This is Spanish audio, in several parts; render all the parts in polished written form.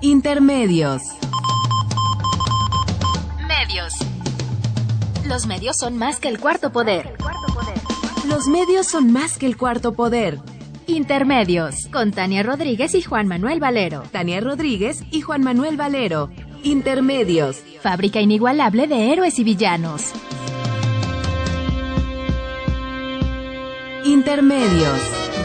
Intermedios. Medios. Los medios son más que el cuarto poder. Los medios son más que el cuarto poder. Intermedios, con Tania Rodríguez y Juan Manuel Valero. Tania Rodríguez y Juan Manuel Valero. Intermedios. Fábrica inigualable de héroes y villanos. Intermedios.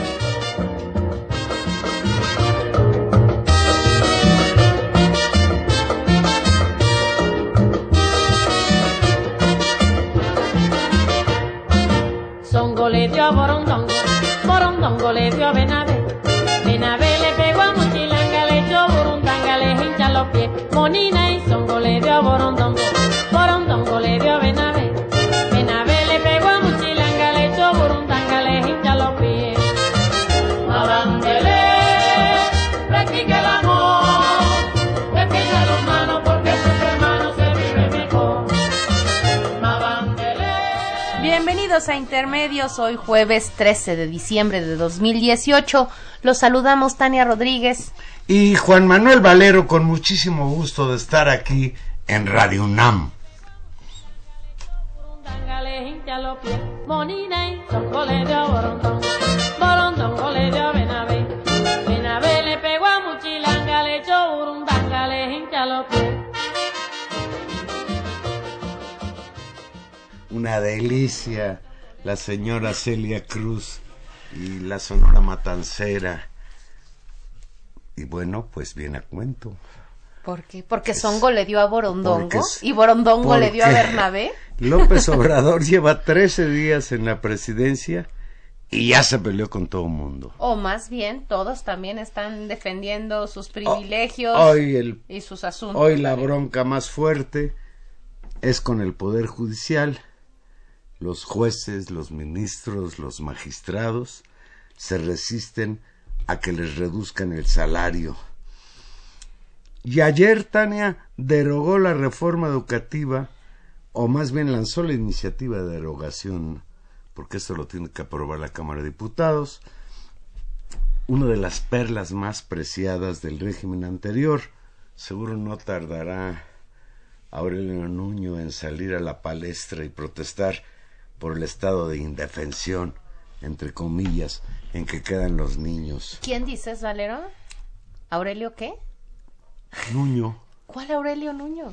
Songo le dio a Borondongo, Borondongo le dio a Benavé, Benavé le pegó a Mochilanga, le echó Burundanga, le hincha los pies, Monina y Songo le dio a Borondongo, Borondongo le dio a Benavé, Benavé le pegó a Mochilanga, le echó Burundanga, le hincha los pies. Mabandelé, practica el amor, defienda a los manos porque sus hermanos se vive mejor. Mabandelé. Bienvenidos a Intermedios, hoy jueves 13 de diciembre de 2018. Los saludamos Tania Rodríguez y Juan Manuel Valero, con muchísimo gusto de estar aquí en Radio UNAM. Monina y Songo le dio a Borondongo, Borondongo le dio a Benavé, Benavé le pegó a Mochilanga, le echó Burundanga, le hincha los pies. Una delicia, la señora Celia Cruz y la Sonora Matancera. Y bueno, pues viene a cuento. ¿Por qué? Porque Songo le dio a Borondongo y Borondongo le dio a Bernabé. López Obrador lleva 13 días en la presidencia y ya se peleó con todo el mundo. O más bien, todos también están defendiendo sus privilegios y sus asuntos. Hoy la bronca más fuerte es con el Poder Judicial. Los jueces, los ministros, los magistrados se resisten a que les reduzcan el salario. Y ayer Tania derogó la reforma educativa, o más bien lanzó la iniciativa de derogación, porque esto lo tiene que aprobar la Cámara de Diputados, una de las perlas más preciadas del régimen anterior. Seguro no tardará Aurelio Nuño en salir a la palestra y protestar por el estado de indefensión, entre comillas, en que quedan los niños. ¿Quién dices, Valero? ¿Aurelio qué? Nuño. ¿Cuál Aurelio Nuño?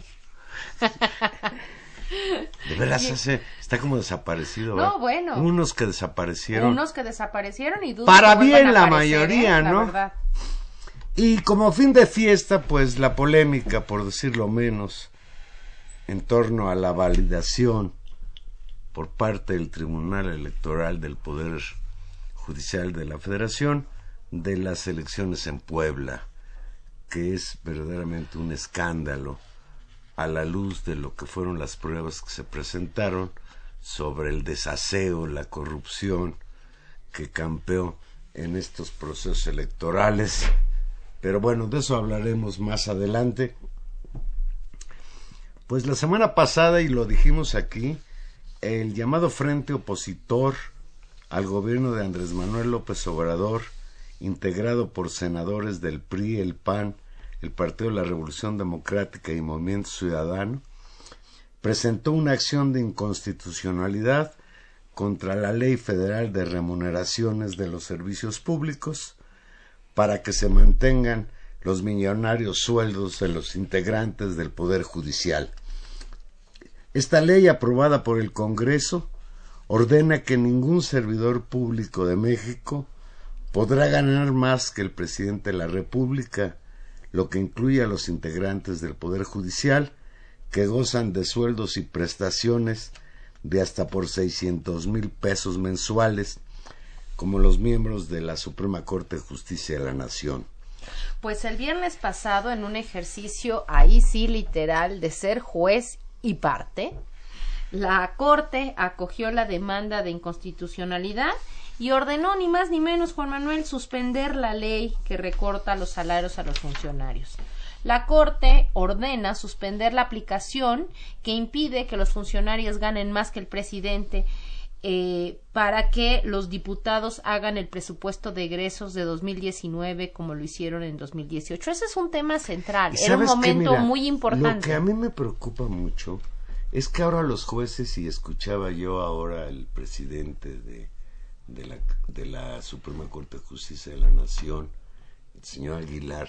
De veras, está como desaparecido. No, bueno. Unos que desaparecieron y dudo para que bien la aparecer, mayoría, ¿no? La verdad. Y como fin de fiesta, pues la polémica, por decirlo menos, en torno a la validación por parte del Tribunal Electoral del Poder Judicial de la Federación de las elecciones en Puebla, que es verdaderamente un escándalo a la luz de lo que fueron las pruebas que se presentaron sobre el desaseo, la corrupción que campeó en estos procesos electorales. Pero bueno, de eso hablaremos más adelante. Pues la semana pasada, y lo dijimos aquí, el llamado Frente Opositor al gobierno de Andrés Manuel López Obrador, integrado por senadores del PRI, el PAN, el Partido de la Revolución Democrática y Movimiento Ciudadano, presentó una acción de inconstitucionalidad contra la Ley Federal de Remuneraciones de los Servicios Públicos para que se mantengan los millonarios sueldos de los integrantes del Poder Judicial. Esta ley, aprobada por el Congreso, ordena que ningún servidor público de México podrá ganar más que el presidente de la República, lo que incluye a los integrantes del Poder Judicial, que gozan de sueldos y prestaciones de hasta por 600,000 pesos mensuales, como los miembros de la Suprema Corte de Justicia de la Nación. Pues el viernes pasado, en un ejercicio ahí sí literal de ser juez y parte, la Corte acogió la demanda de inconstitucionalidad y ordenó ni más ni menos, Juan Manuel, suspender la ley que recorta los salarios a los funcionarios. La Corte ordena suspender la aplicación que impide que los funcionarios ganen más que el presidente para que los diputados hagan el presupuesto de egresos de 2019 como lo hicieron en 2018. Ese es un tema central, era un momento muy importante. Lo que a mí me preocupa mucho es que ahora los jueces, y escuchaba yo ahora al presidente de la Suprema Corte de Justicia de la Nación, el señor Aguilar,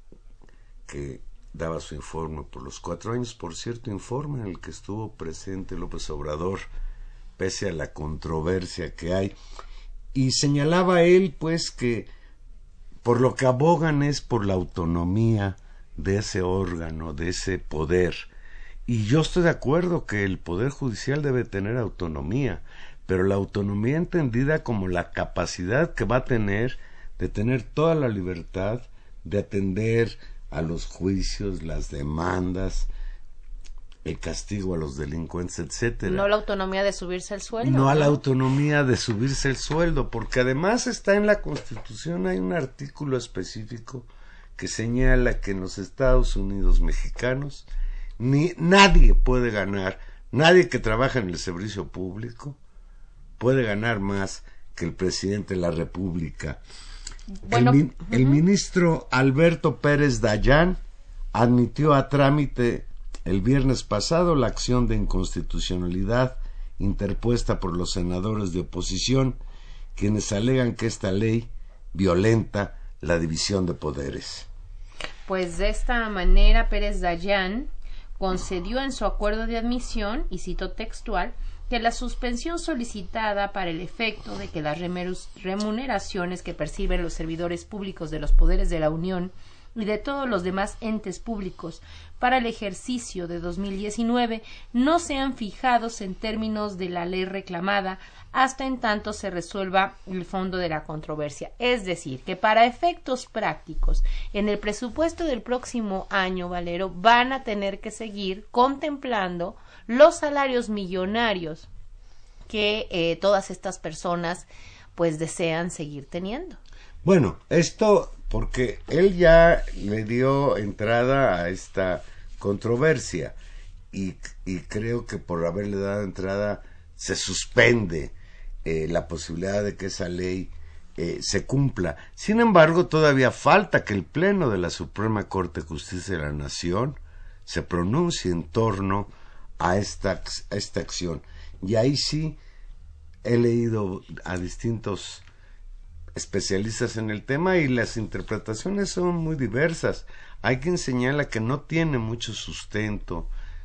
que daba su informe por los 4 años, por cierto, informe en el que estuvo presente López Obrador, pese a la controversia que hay, y señalaba él pues que por lo que abogan es por la autonomía de ese órgano, de ese poder, y yo estoy de acuerdo que el Poder Judicial debe tener autonomía, pero la autonomía entendida como la capacidad que va a tener de tener toda la libertad de atender a los juicios, las demandas, el castigo a los delincuentes, etcétera. No la autonomía de subirse el sueldo. No a la autonomía de subirse el sueldo, porque además está en la Constitución, hay un artículo específico que señala que en los Estados Unidos mexicanos nadie puede ganar, nadie que trabaja en el servicio público puede ganar más que el presidente de la República. Bueno, el ministro Alberto Pérez Dayán admitió a trámite el viernes pasado la acción de inconstitucionalidad interpuesta por los senadores de oposición, quienes alegan que esta ley violenta la división de poderes. Pues de esta manera Pérez Dayán concedió en su acuerdo de admisión, y cito textual, que la suspensión solicitada para el efecto de que las remuneraciones que perciben los servidores públicos de los poderes de la Unión y de todos los demás entes públicos para el ejercicio de 2019 no sean fijados en términos de la ley reclamada hasta en tanto se resuelva el fondo de la controversia. Es decir, que para efectos prácticos, en el presupuesto del próximo año, Valero, van a tener que seguir contemplando los salarios millonarios que todas estas personas pues desean seguir teniendo. Bueno, esto porque él ya le dio entrada a esta controversia y creo que por haberle dado entrada se suspende la posibilidad de que esa ley se cumpla. Sin embargo, todavía falta que el Pleno de la Suprema Corte de Justicia de la Nación se pronuncie en torno a esta acción. Y ahí sí he leído a distintos especialistas en el tema y las interpretaciones son muy diversas. Hay quien señala que no tiene mucho sustento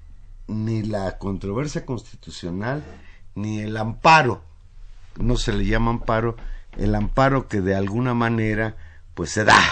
ni la controversia constitucional ni el amparo, no se le llama amparo, el amparo que de alguna manera pues se da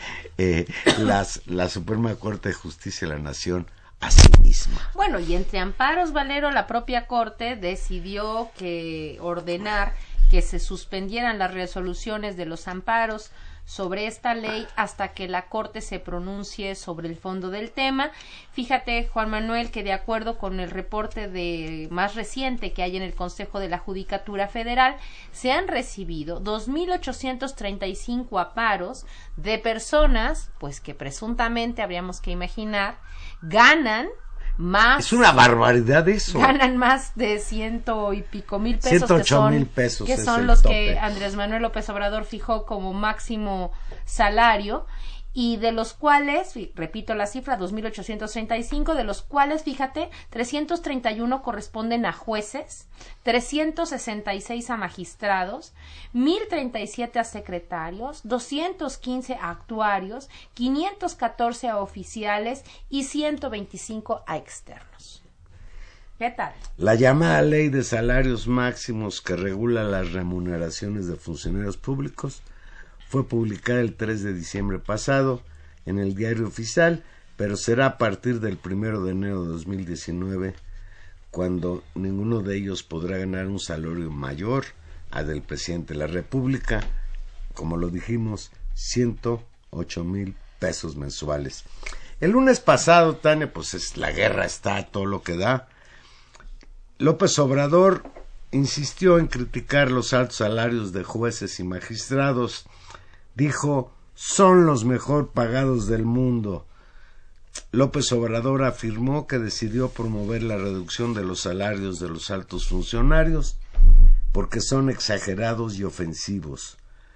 la Suprema Corte de Justicia de la Nación a sí misma. Bueno, y entre amparos, Valero, la propia Corte decidió ordenar que se suspendieran las resoluciones de los amparos sobre esta ley hasta que la Corte se pronuncie sobre el fondo del tema. Fíjate, Juan Manuel, que de acuerdo con el reporte más reciente que hay en el Consejo de la Judicatura Federal, se han recibido 2.835 amparos de personas, pues que presuntamente habríamos que imaginar, ganan más. Es una barbaridad eso. Ganan más de 100 y pico mil pesos. 108,000 pesos. Que son los que Andrés Manuel López Obrador fijó como máximo salario, y de los cuales, repito la cifra, 2.835, de los cuales, fíjate, 331 corresponden a jueces, 366 a magistrados, 1.037 a secretarios, 215 a actuarios, 514 a oficiales y 125 a externos. ¿Qué tal? La llamada Ley de Salarios Máximos, que regula las remuneraciones de funcionarios públicos, fue publicada el 3 de diciembre pasado en el Diario Oficial, pero será a partir del 1 de enero de 2019 cuando ninguno de ellos podrá ganar un salario mayor al del presidente de la República, como lo dijimos, 108,000 pesos mensuales. El lunes pasado, Tania, pues la guerra está todo lo que da. López Obrador insistió en criticar los altos salarios de jueces y magistrados. Dijo, son los mejor pagados del mundo. López Obrador afirmó que decidió promover la reducción de los salarios de los altos funcionarios, porque son exagerados y ofensivos.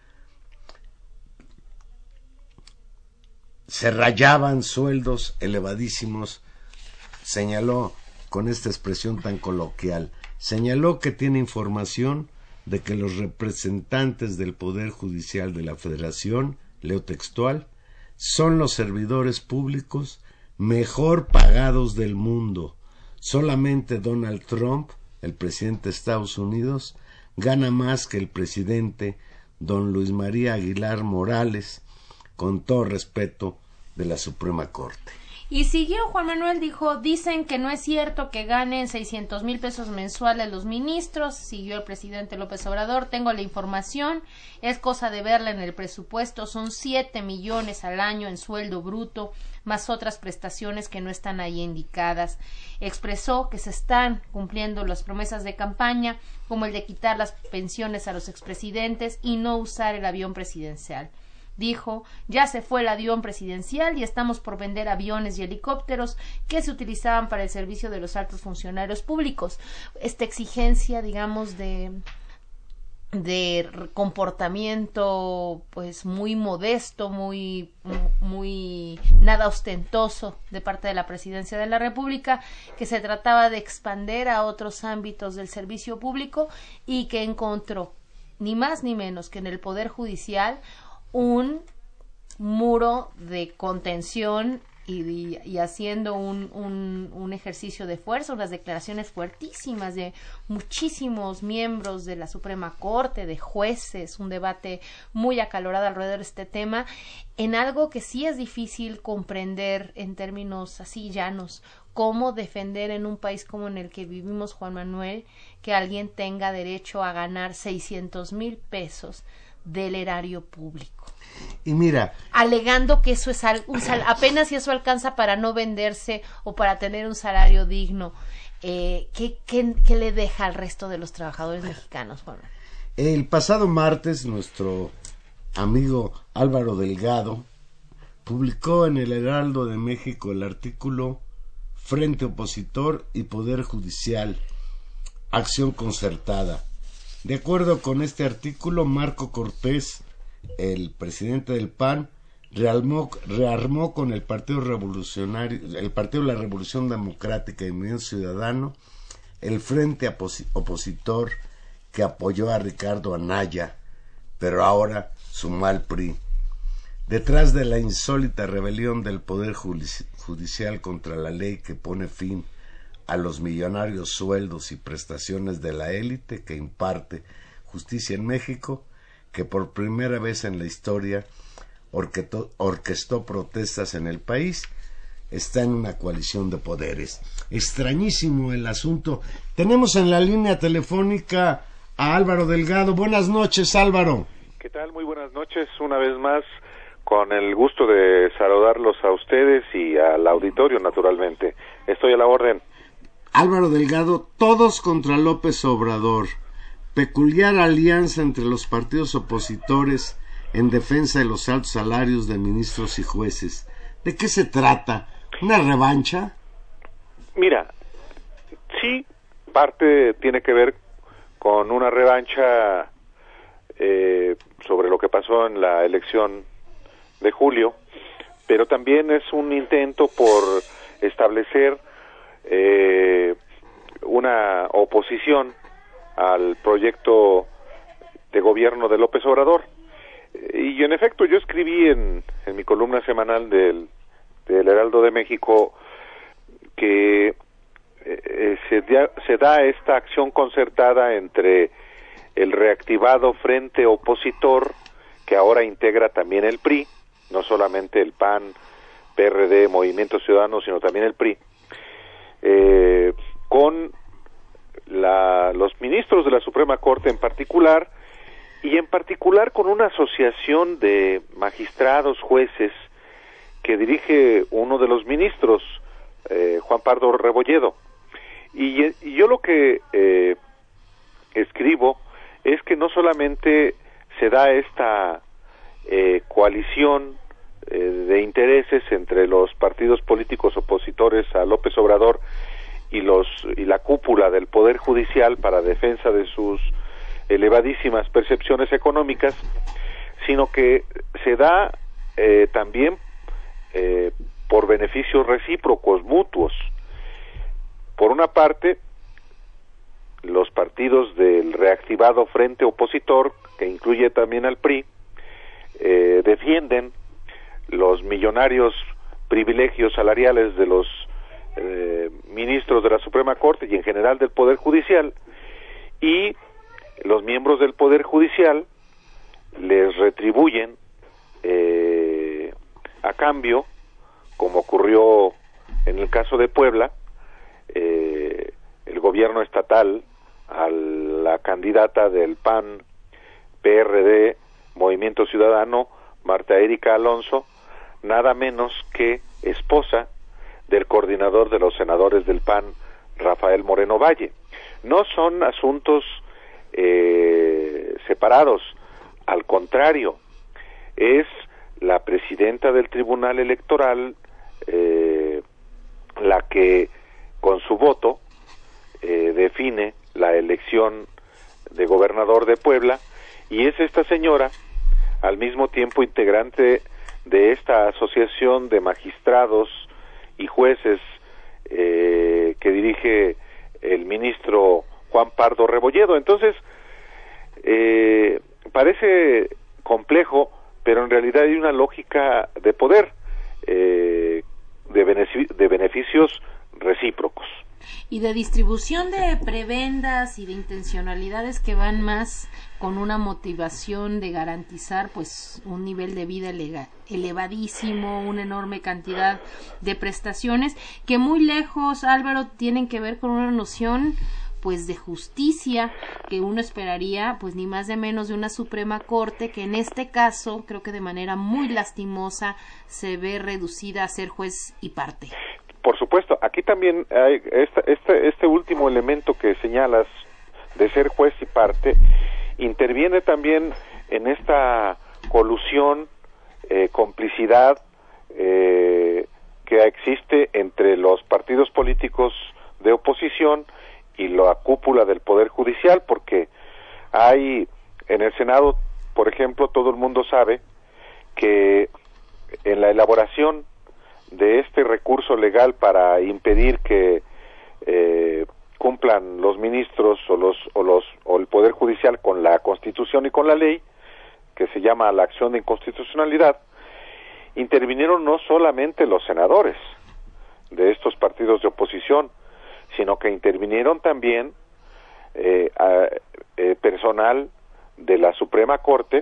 Se rayaban sueldos elevadísimos, señaló con esta expresión tan coloquial. Señaló que tiene información de que los representantes del Poder Judicial de la Federación, leo textual, son los servidores públicos mejor pagados del mundo. Solamente Donald Trump, el presidente de Estados Unidos, gana más que el presidente don Luis María Aguilar Morales, con todo respeto, de la Suprema Corte. Y siguió Juan Manuel, dijo, dicen que no es cierto que ganen 600,000 pesos mensuales los ministros. Siguió el presidente López Obrador, tengo la información, es cosa de verla en el presupuesto, son 7 millones al año en sueldo bruto, más otras prestaciones que no están ahí indicadas. Expresó que se están cumpliendo las promesas de campaña, como el de quitar las pensiones a los expresidentes y no usar el avión presidencial. Dijo, ya se fue el avión presidencial y estamos por vender aviones y helicópteros que se utilizaban para el servicio de los altos funcionarios públicos. Esta exigencia, digamos, de comportamiento pues muy modesto, muy nada ostentoso de parte de la Presidencia de la República, que se trataba de expander a otros ámbitos del servicio público y que encontró ni más ni menos que en el Poder Judicial un muro de contención y haciendo un ejercicio de fuerza, unas declaraciones fuertísimas de muchísimos miembros de la Suprema Corte, de jueces, un debate muy acalorado alrededor de este tema, en algo que sí es difícil comprender en términos así llanos, cómo defender en un país como en el que vivimos, Juan Manuel, que alguien tenga derecho a ganar 600,000 pesos del erario público. Y mira, alegando que eso es apenas si eso alcanza para no venderse o para tener un salario digno. ¿Qué le deja al resto de los trabajadores mexicanos, Juan? El pasado martes nuestro amigo Álvaro Delgado publicó en el Heraldo de México el artículo Frente Opositor y Poder Judicial, Acción Concertada. De acuerdo con este artículo, Marco Cortés, el presidente del PAN, rearmó con el Partido Revolucionario, el Partido de la Revolución Democrática y Movimiento Ciudadano, el Frente Opositor que apoyó a Ricardo Anaya, pero ahora sumó al PRI. Detrás de la insólita rebelión del Poder Judicial contra la ley que pone fin a los millonarios sueldos y prestaciones de la élite que imparte justicia en México, que por primera vez en la historia orquestó protestas en el país, está en una coalición de poderes. Extrañísimo el asunto. Tenemos en la línea telefónica a Álvaro Delgado. Buenas noches, Álvaro. ¿Qué tal? Muy buenas noches. Una vez más, con el gusto de saludarlos a ustedes y al auditorio, naturalmente. Estoy a la orden. Álvaro Delgado, todos contra López Obrador. Peculiar alianza entre los partidos opositores en defensa de los altos salarios de ministros y jueces. ¿De qué se trata? ¿Una revancha? Mira, sí, parte tiene que ver con una revancha sobre lo que pasó en la elección de julio, pero también es un intento por establecer una oposición al proyecto de gobierno de López Obrador. Y en efecto, yo escribí en mi columna semanal del Heraldo de México que se da esta acción concertada entre el reactivado Frente Opositor, que ahora integra también el PRI, no solamente el PAN, PRD, Movimiento Ciudadano, sino también el PRI, con los ministros de la Suprema Corte en particular, y en particular con una asociación de magistrados, jueces, que dirige uno de los ministros, Juan Pardo Rebolledo. Y yo lo que escribo es que no solamente se da esta coalición de intereses entre los partidos políticos opositores a López Obrador y la cúpula del Poder Judicial para defensa de sus elevadísimas percepciones económicas, sino que se da también por beneficios recíprocos, mutuos. Por una parte, los partidos del reactivado frente opositor, que incluye también al PRI, defienden los millonarios privilegios salariales de los ministros de la Suprema Corte y en general del Poder Judicial, y los miembros del Poder Judicial les retribuyen a cambio, como ocurrió en el caso de Puebla, el gobierno estatal a la candidata del PAN, PRD, Movimiento Ciudadano, Marta Erika Alonso, nada menos que esposa del coordinador de los senadores del PAN, Rafael Moreno Valle. No son asuntos separados, al contrario, es la presidenta del Tribunal Electoral la que con su voto define la elección de gobernador de Puebla, y es esta señora, al mismo tiempo integrante de esta asociación de magistrados y jueces que dirige el ministro Juan Pardo Rebolledo. Entonces, parece complejo, pero en realidad hay una lógica de poder, de beneficios recíprocos. Y de distribución de prebendas y de intencionalidades que van más con una motivación de garantizar pues un nivel de vida elevadísimo, una enorme cantidad de prestaciones que muy lejos, Álvaro, tienen que ver con una noción pues de justicia que uno esperaría pues ni más ni menos de una Suprema Corte que en este caso creo que de manera muy lastimosa se ve reducida a ser juez y parte. Por supuesto, aquí también hay este último elemento que señalas de ser juez y parte, interviene también en esta colusión, complicidad que existe entre los partidos políticos de oposición y la cúpula del Poder Judicial, porque hay en el Senado, por ejemplo, todo el mundo sabe que en la elaboración de este recurso legal para impedir que cumplan los ministros o el Poder Judicial con la Constitución y con la ley, que se llama la acción de inconstitucionalidad, intervinieron no solamente los senadores de estos partidos de oposición, sino que intervinieron también personal de la Suprema Corte,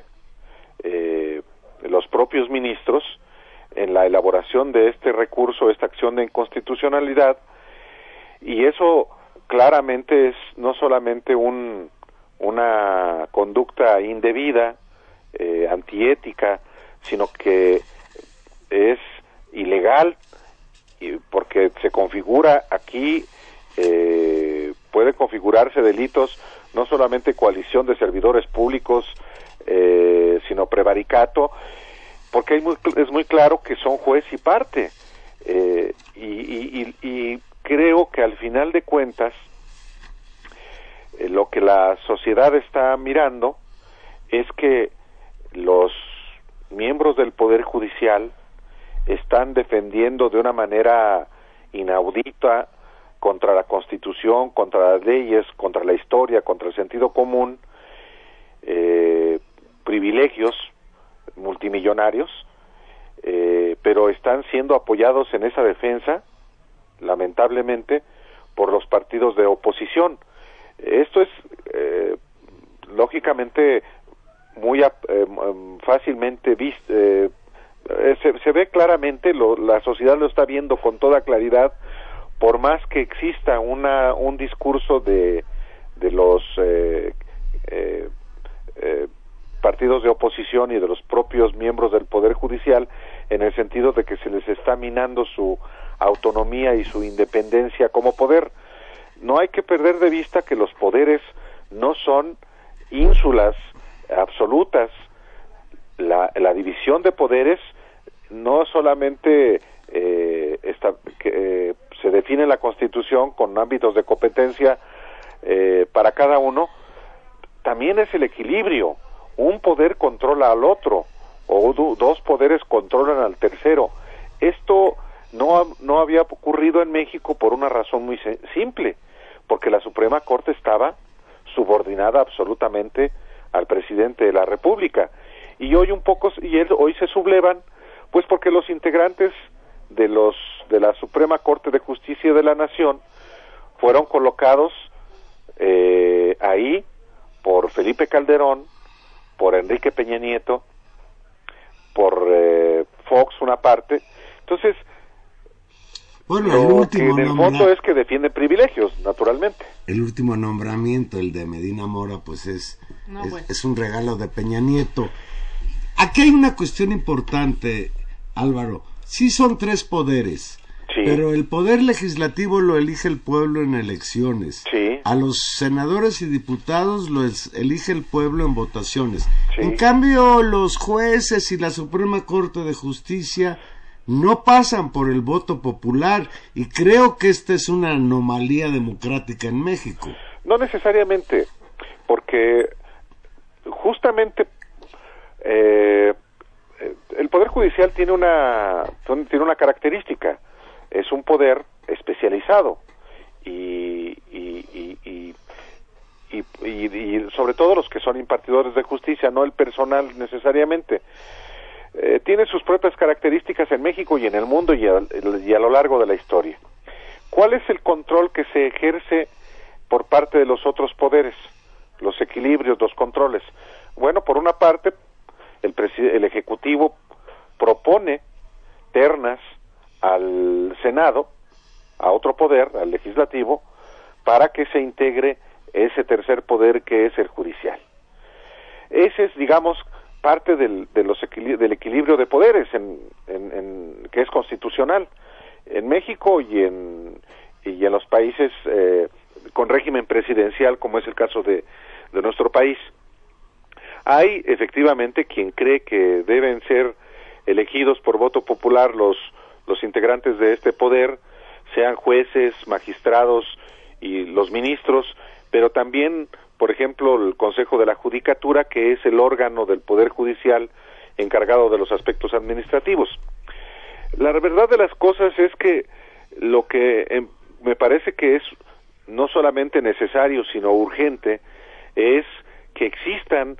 los propios ministros, en la elaboración de este recurso, esta acción de inconstitucionalidad, y eso claramente es no solamente una conducta indebida, antiética, sino que es ilegal, porque se configura aquí, puede configurarse delitos, no solamente coalición de servidores públicos, sino prevaricato, porque es muy claro que son juez y parte, y creo que al final de cuentas lo que la sociedad está mirando es que los miembros del Poder Judicial están defendiendo de una manera inaudita contra la Constitución, contra las leyes, contra la historia, contra el sentido común, privilegios multimillonarios, pero están siendo apoyados en esa defensa, lamentablemente, por los partidos de oposición. Esto es lógicamente muy fácilmente visto, se ve claramente, la sociedad lo está viendo con toda claridad, por más que exista un discurso de los partidos de oposición y de los propios miembros del Poder Judicial, en el sentido de que se les está minando su autonomía y su independencia como poder. No hay que perder de vista que los poderes no son ínsulas absolutas. La división de poderes no solamente se define en la Constitución con ámbitos de competencia para cada uno, también es el equilibrio. Un poder controla al otro, o dos poderes controlan al tercero. Esto no había ocurrido en México por una razón muy simple, porque la Suprema Corte estaba subordinada absolutamente al presidente de la República, y hoy hoy se sublevan, pues porque los integrantes de la Suprema Corte de Justicia de la Nación fueron colocados ahí por Felipe Calderón, por Enrique Peña Nieto, por Fox una parte. Entonces, bueno, lo que en el fondo es que defienden privilegios, naturalmente. El último nombramiento, el de Medina Mora, pues es un regalo de Peña Nieto. Aquí hay una cuestión importante, Álvaro. Sí son 3 poderes, sí, pero el poder legislativo lo elige el pueblo en elecciones. Sí. A los senadores y diputados los elige el pueblo en votaciones. Sí. En cambio, los jueces y la Suprema Corte de Justicia no pasan por el voto popular, y creo que esta es una anomalía democrática en México. No necesariamente, porque justamente el Poder Judicial tiene una característica: es un poder especializado y sobre todo los que son impartidores de justicia, no el personal necesariamente. Tiene sus propias características en México y en el mundo y a lo largo de la historia. ¿Cuál es el control que se ejerce por parte de los otros poderes? Los equilibrios, los controles. Bueno, por una parte, el Ejecutivo propone ternas al Senado, a otro poder, al Legislativo, para que se integre ese tercer poder que es el judicial. Ese es, digamos, parte del equilibrio de poderes que es constitucional en México y en los países con régimen presidencial, como es el caso de nuestro país. Hay efectivamente quien cree que deben ser elegidos por voto popular los integrantes de este poder, sean jueces, magistrados y los ministros, pero también, por ejemplo, el Consejo de la Judicatura, que es el órgano del Poder Judicial encargado de los aspectos administrativos. La verdad de las cosas es que lo que me parece que es no solamente necesario, sino urgente, es que existan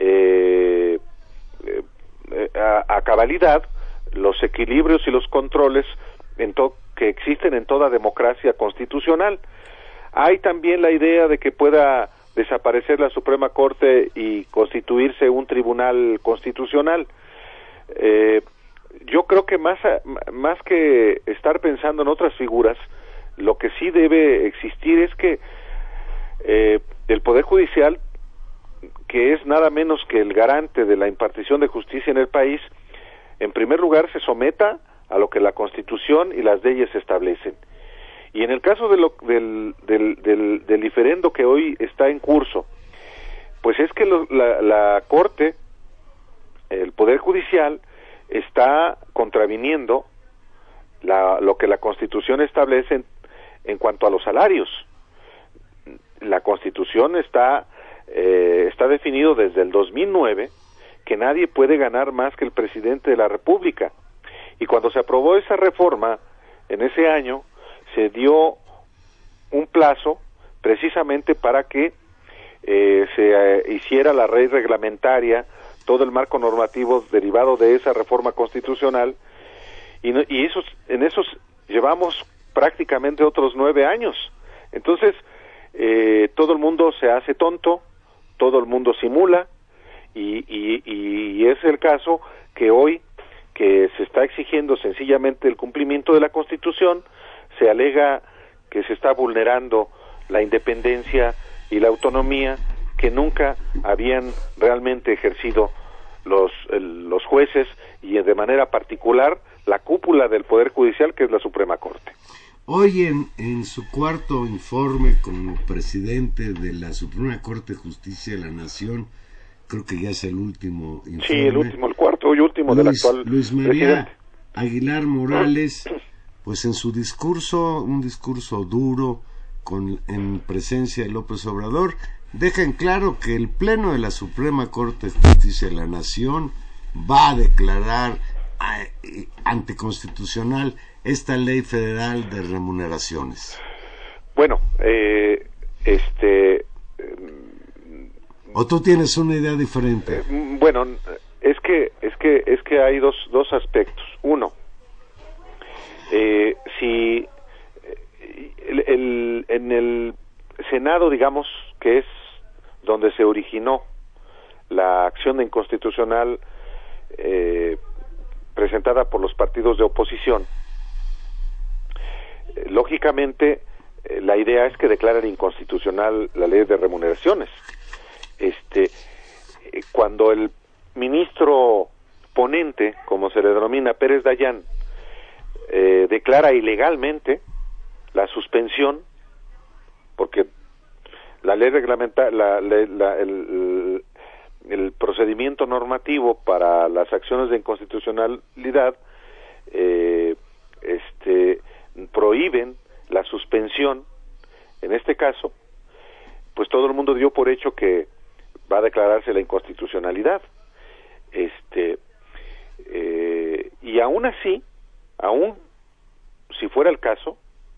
a cabalidad los equilibrios y los controles que existen en toda democracia constitucional. Hay también la idea de que pueda desaparecer la Suprema Corte y constituirse un tribunal constitucional. Yo creo que más que estar pensando en otras figuras, lo que sí debe existir es que el Poder Judicial, que es nada menos que el garante de la impartición de justicia en el país, en primer lugar se someta a lo que la Constitución y las leyes establecen. Y en el caso del diferendo que hoy está en curso, pues es que la Corte, el Poder Judicial, está contraviniendo lo que la Constitución establece en cuanto a los salarios. La Constitución está definido desde el 2009 que nadie puede ganar más que el presidente de la República. Y cuando se aprobó esa reforma, en ese año, se dio un plazo precisamente para que se hiciera la ley reglamentaria, todo el marco normativo derivado de esa reforma constitucional, y en esos llevamos prácticamente otros 9 años. Entonces, todo el mundo se hace tonto, todo el mundo simula, y es el caso que hoy, que se está exigiendo sencillamente el cumplimiento de la Constitución, se alega que se está vulnerando la independencia y la autonomía que nunca habían realmente ejercido los jueces, y de manera particular la cúpula del Poder Judicial, que es la Suprema Corte. Hoy en su cuarto informe como presidente de la Suprema Corte de Justicia de la Nación, creo que ya es el último informe. Sí, el cuarto y último del actual Luis María presidente Aguilar Morales, pues en su discurso, un discurso duro en presencia de López Obrador, dejan claro que el Pleno de la Suprema Corte de Justicia de la Nación va a declarar anticonstitucional esta ley federal de remuneraciones. Bueno, ¿O tú tienes una idea diferente? Bueno, es que hay dos aspectos. Uno, si en el Senado, digamos, que es donde se originó la acción de inconstitucional presentada por los partidos de oposición, lógicamente la idea es que declaren inconstitucional la ley de remuneraciones. Cuando el ministro ponente, como se le denomina, Pérez Dayán, declara ilegalmente la suspensión, porque la ley reglamenta el procedimiento normativo para las acciones de inconstitucionalidad prohíben la suspensión. En este caso, pues todo el mundo dio por hecho que va a declararse la inconstitucionalidad. Y aún así, aún si fuera el caso,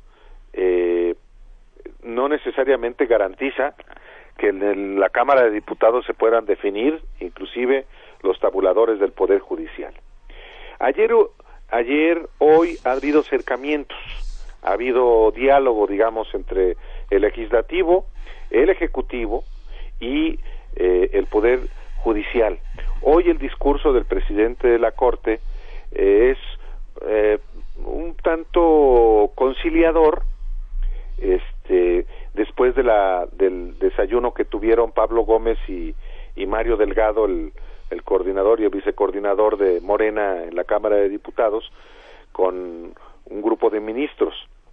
no necesariamente garantiza que en la Cámara de Diputados se puedan definir inclusive los tabuladores del Poder Judicial. Hoy ha habido acercamientos, ha habido diálogo, digamos, entre el Legislativo, el Ejecutivo y el Poder Judicial. Hoy el discurso del presidente de la Corte es un tanto conciliador, después del desayuno que tuvieron Pablo Gómez y Mario Delgado, el coordinador y el vicecoordinador de Morena en la Cámara de Diputados, con un grupo de ministros.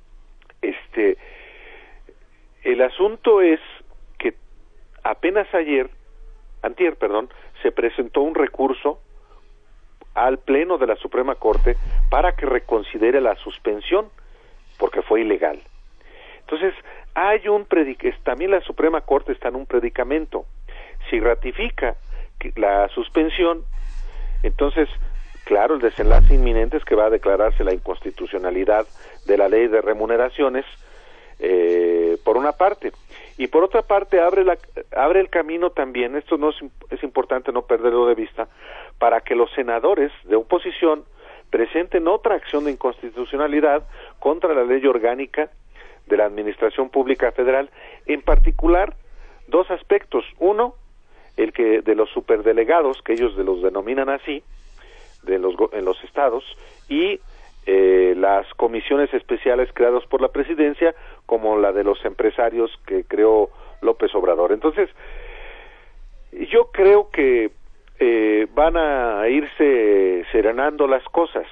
El asunto es que apenas antier, se presentó un recurso al Pleno de la Suprema Corte para que reconsidere la suspensión, porque fue ilegal. Entonces, también la Suprema Corte está en un predicamento. Si ratifica la suspensión, entonces, claro, el desenlace inminente es que va a declararse la inconstitucionalidad de la ley de remuneraciones, por una parte, y por otra parte abre el camino también, esto es importante no perderlo de vista, para que los senadores de oposición presenten otra acción de inconstitucionalidad contra la ley orgánica de la Administración Pública Federal, en particular dos aspectos. Uno, el que de los superdelegados, que ellos los denominan así, en los estados, y las comisiones especiales creadas por la presidencia, como la de los empresarios que creó López Obrador. Entonces, yo creo que van a irse serenando las cosas,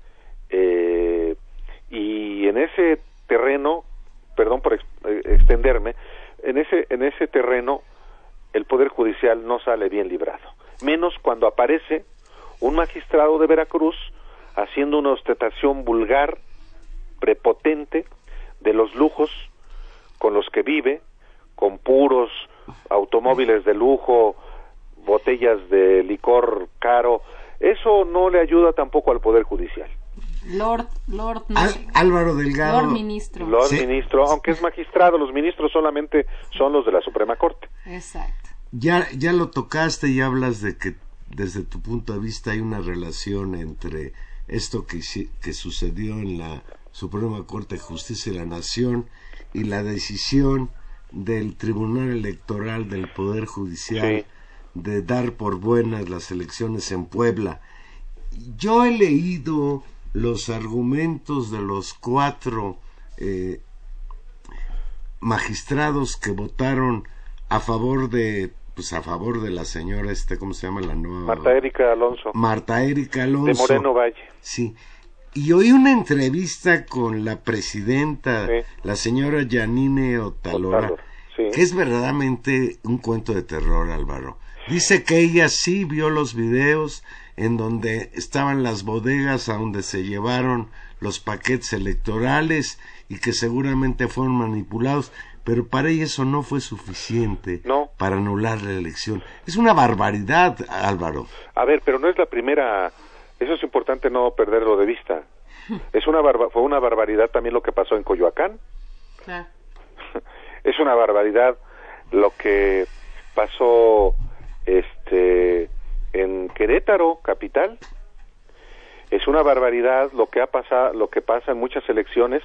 y en ese terreno, perdón por extenderme, en ese terreno el Poder Judicial no sale bien librado, menos cuando aparece un magistrado de Veracruz haciendo una ostentación vulgar, prepotente, de los lujos con los que vive, con puros automóviles de lujo, botellas de licor caro. Eso no le ayuda tampoco al Poder Judicial. Álvaro Delgado. Lord Ministro. Lord Sí. Ministro, aunque es magistrado, los ministros solamente son los de la Suprema Corte. Exacto. Ya lo tocaste y hablas de que desde tu punto de vista hay una relación entre esto que sucedió en la Suprema Corte de Justicia de la Nación y la decisión del Tribunal Electoral del Poder Judicial, sí, de dar por buenas las elecciones en Puebla. Yo he leído los argumentos de los 4 magistrados que votaron a favor de la señora, ¿cómo se llama la nueva? Marta Erika Alonso. De Moreno Valle. Sí. Y oí una entrevista con la presidenta, sí, la señora Yanine Otalora, sí, que es verdaderamente un cuento de terror, Álvaro. Dice que ella sí vio los videos en donde estaban las bodegas a donde se llevaron los paquetes electorales y que seguramente fueron manipulados, pero para ella eso no fue suficiente para anular la elección. Es una barbaridad, Álvaro. A ver, pero no es la primera, eso es importante no perderlo de vista. Fue una barbaridad también lo que pasó en Coyoacán. Claro. Es una barbaridad lo que pasó en Querétaro, capital. Es una barbaridad lo que pasa en muchas elecciones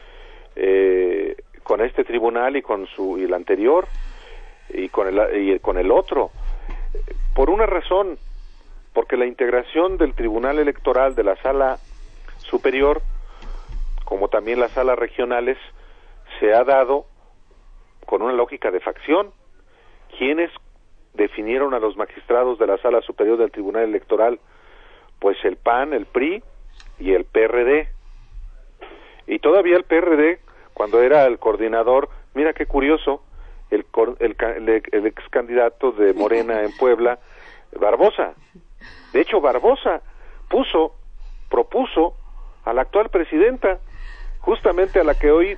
con este tribunal y con el anterior y con el otro, por una razón, porque la integración del Tribunal Electoral de la Sala Superior, como también las salas regionales, se ha dado con una lógica de facción. ¿Quiénes definieron a los magistrados de la Sala Superior del Tribunal Electoral? Pues el PAN, el PRI y el PRD. Y todavía el PRD, cuando era el coordinador, mira qué curioso, el ex candidato de Morena en Puebla, Barbosa. De hecho, Barbosa propuso a la actual presidenta, justamente a la que hoy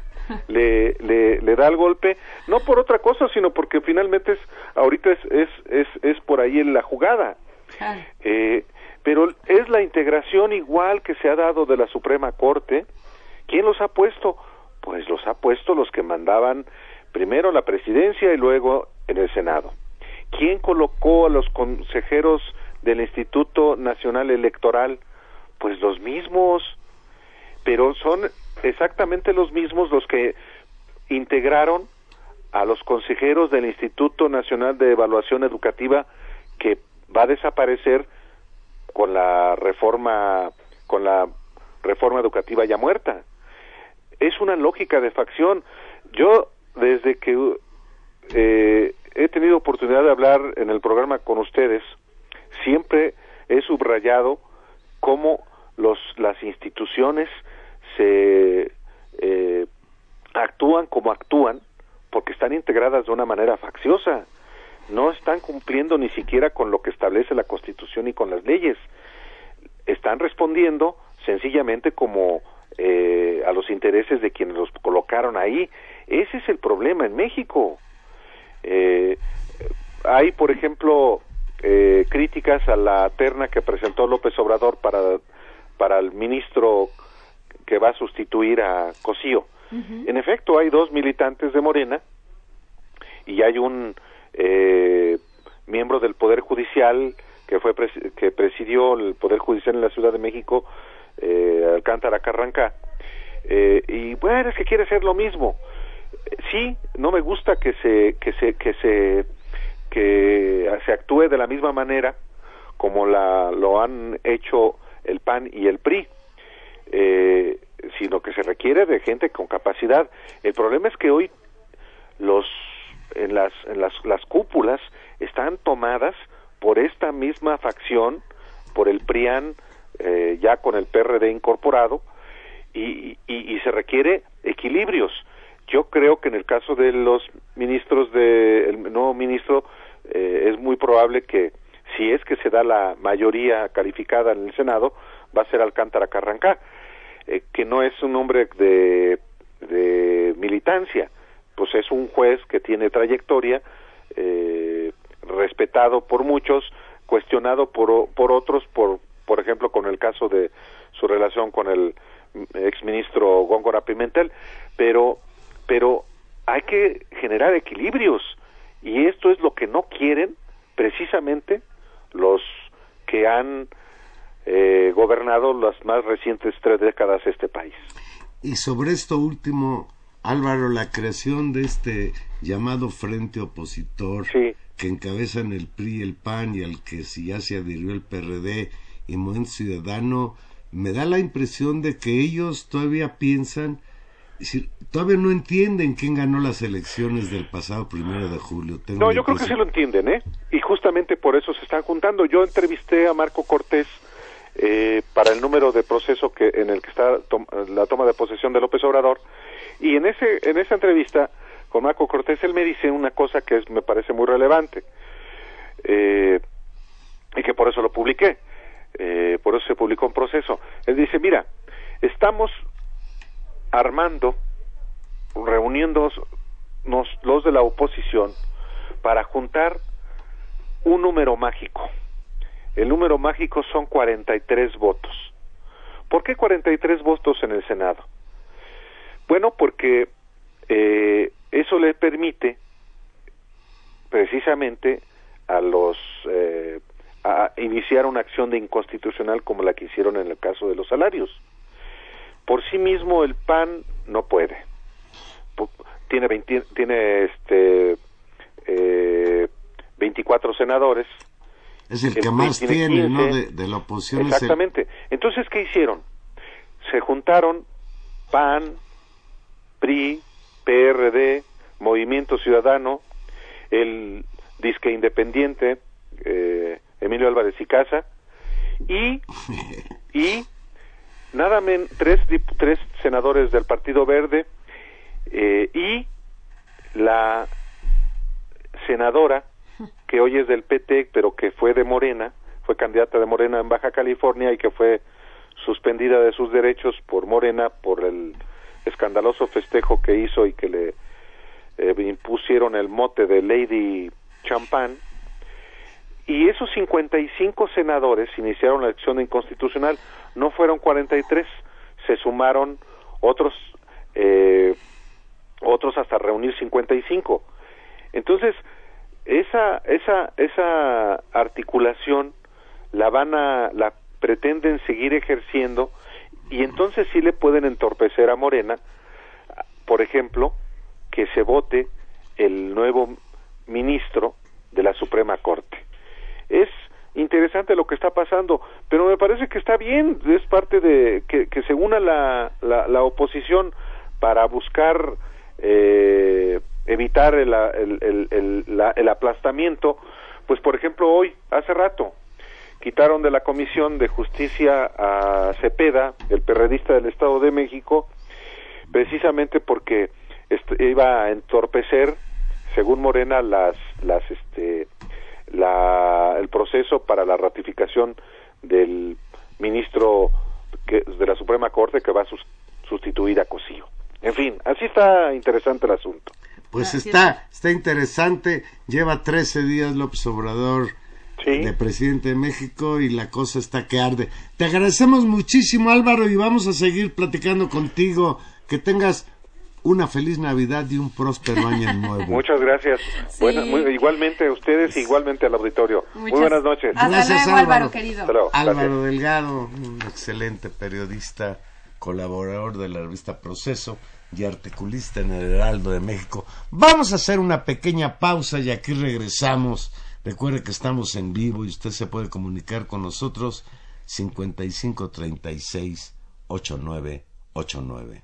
le da el golpe, no por otra cosa, sino porque finalmente ahorita es por ahí en la jugada. Pero es la integración igual que se ha dado de la Suprema Corte. ¿Quién los ha puesto? Pues los ha puesto los que mandaban primero la presidencia y luego en el Senado. ¿Quién colocó a los consejeros del Instituto Nacional Electoral? Pues los mismos, pero son exactamente los mismos los que integraron a los consejeros del Instituto Nacional de Evaluación Educativa, que va a desaparecer con la reforma educativa ya muerta. Es una lógica de facción. Yo, desde que he tenido oportunidad de hablar en el programa con ustedes, siempre he subrayado cómo las instituciones se actúan como actúan porque están integradas de una manera facciosa. No están cumpliendo ni siquiera con lo que establece la Constitución y con las leyes. Están respondiendo sencillamente como a los intereses de quienes los colocaron ahí. Ese es el problema en México. Hay, por ejemplo, críticas a la terna que presentó López Obrador para el ministro que va a sustituir a Cosío. Uh-huh. En efecto, hay 2 militantes de Morena y hay un miembro del Poder Judicial que presidió el Poder Judicial en la Ciudad de México, Alcántara Carrancá, y bueno, es que quiere hacer lo mismo. Sí, no me gusta que se actúe de la misma manera como lo han hecho el PAN y el PRI, sino que se requiere de gente con capacidad. El problema es que hoy las cúpulas están tomadas por esta misma facción, por el PRIAN, ya con el PRD incorporado, y se requiere equilibrios. Yo creo que en el caso de los ministros el nuevo ministro, es muy probable que, si es que se da la mayoría calificada en el Senado, va a ser Alcántara Carrancá, que no es un hombre de militancia, pues es un juez que tiene trayectoria, respetado por muchos, cuestionado por otros, por ejemplo, con el caso de su relación con el exministro Góngora Pimentel, pero hay que generar equilibrios, y esto es lo que no quieren precisamente los que han gobernado las más recientes 3 décadas este país. Y sobre esto último, Álvaro, la creación de este llamado frente opositor, sí, que encabezan el PRI y el PAN, y al que ya se adhirió el PRD y Movimiento Ciudadano, me da la impresión de que ellos todavía piensan, es decir, todavía no entienden quién ganó las elecciones del pasado 1 de julio. No, yo creo que sí lo entienden, y justamente por eso se están juntando. Yo entrevisté a Marco Cortés para el número de proceso en el que está la toma de posesión de López Obrador, y en esa entrevista con Marco Cortés, él me dice una cosa que me parece muy relevante, y que por eso lo publiqué, por eso se publicó en Proceso. Él dice, mira, estamos reuniéndonos los de la oposición para juntar un número mágico. El número mágico son 43 votos. ¿Por qué 43 votos en el Senado? Bueno, porque eso le permite precisamente a iniciar una acción de inconstitucional como la que hicieron en el caso de los salarios. Por sí mismo el PAN no puede. Tiene 24 senadores. Es el que más tiene, 15, ¿no? De la oposición. Exactamente. Entonces, ¿qué hicieron? Se juntaron PAN, PRI, PRD, Movimiento Ciudadano, el disque independiente, Emilio Álvarez y Casa, y nada menos tres senadores del Partido Verde, y la senadora que hoy es del PT, pero que fue de Morena, fue candidata de Morena en Baja California y que fue suspendida de sus derechos por Morena por el escandaloso festejo que hizo y que le impusieron el mote de Lady Champagne. Y esos 55 senadores iniciaron la acción inconstitucional. No fueron 43, se sumaron otros hasta reunir 55. Entonces, esa articulación la pretenden seguir ejerciendo, y entonces sí le pueden entorpecer a Morena, por ejemplo, que se vote el nuevo ministro de la Suprema Corte. Es interesante lo que está pasando, pero me parece que está bien, es parte de que se una la oposición para buscar evitar el aplastamiento. Pues por ejemplo hoy, hace rato, quitaron de la Comisión de Justicia a Cepeda, el perredista del Estado de México, precisamente porque iba a entorpecer, según Morena, el proceso para la ratificación del ministro de la Suprema Corte que va a sustituir a Cosío. En fin, así está interesante el asunto. Pues está interesante. Lleva 13 días López Obrador de presidente de México y la cosa está que arde. Te agradecemos muchísimo, Álvaro, y vamos a seguir platicando contigo. Que tengas una feliz Navidad y un próspero año nuevo. Muchas gracias. Sí. Bueno, igualmente a ustedes, igualmente al auditorio. Muy buenas noches. Gracias, luego, Álvaro, querido. Álvaro Delgado, un excelente periodista, colaborador de la revista Proceso y articulista en el Heraldo de México. Vamos a hacer una pequeña pausa y aquí regresamos. Recuerde que estamos en vivo y usted se puede comunicar con nosotros 5536-8989.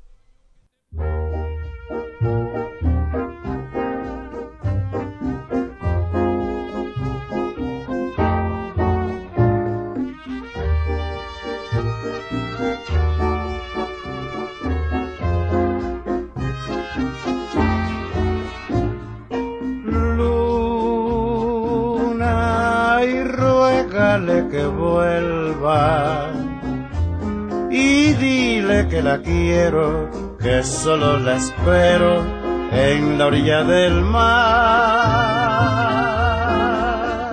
Luna, y ruégale que vuelva y dile que la quiero, que solo la espero en la orilla del mar.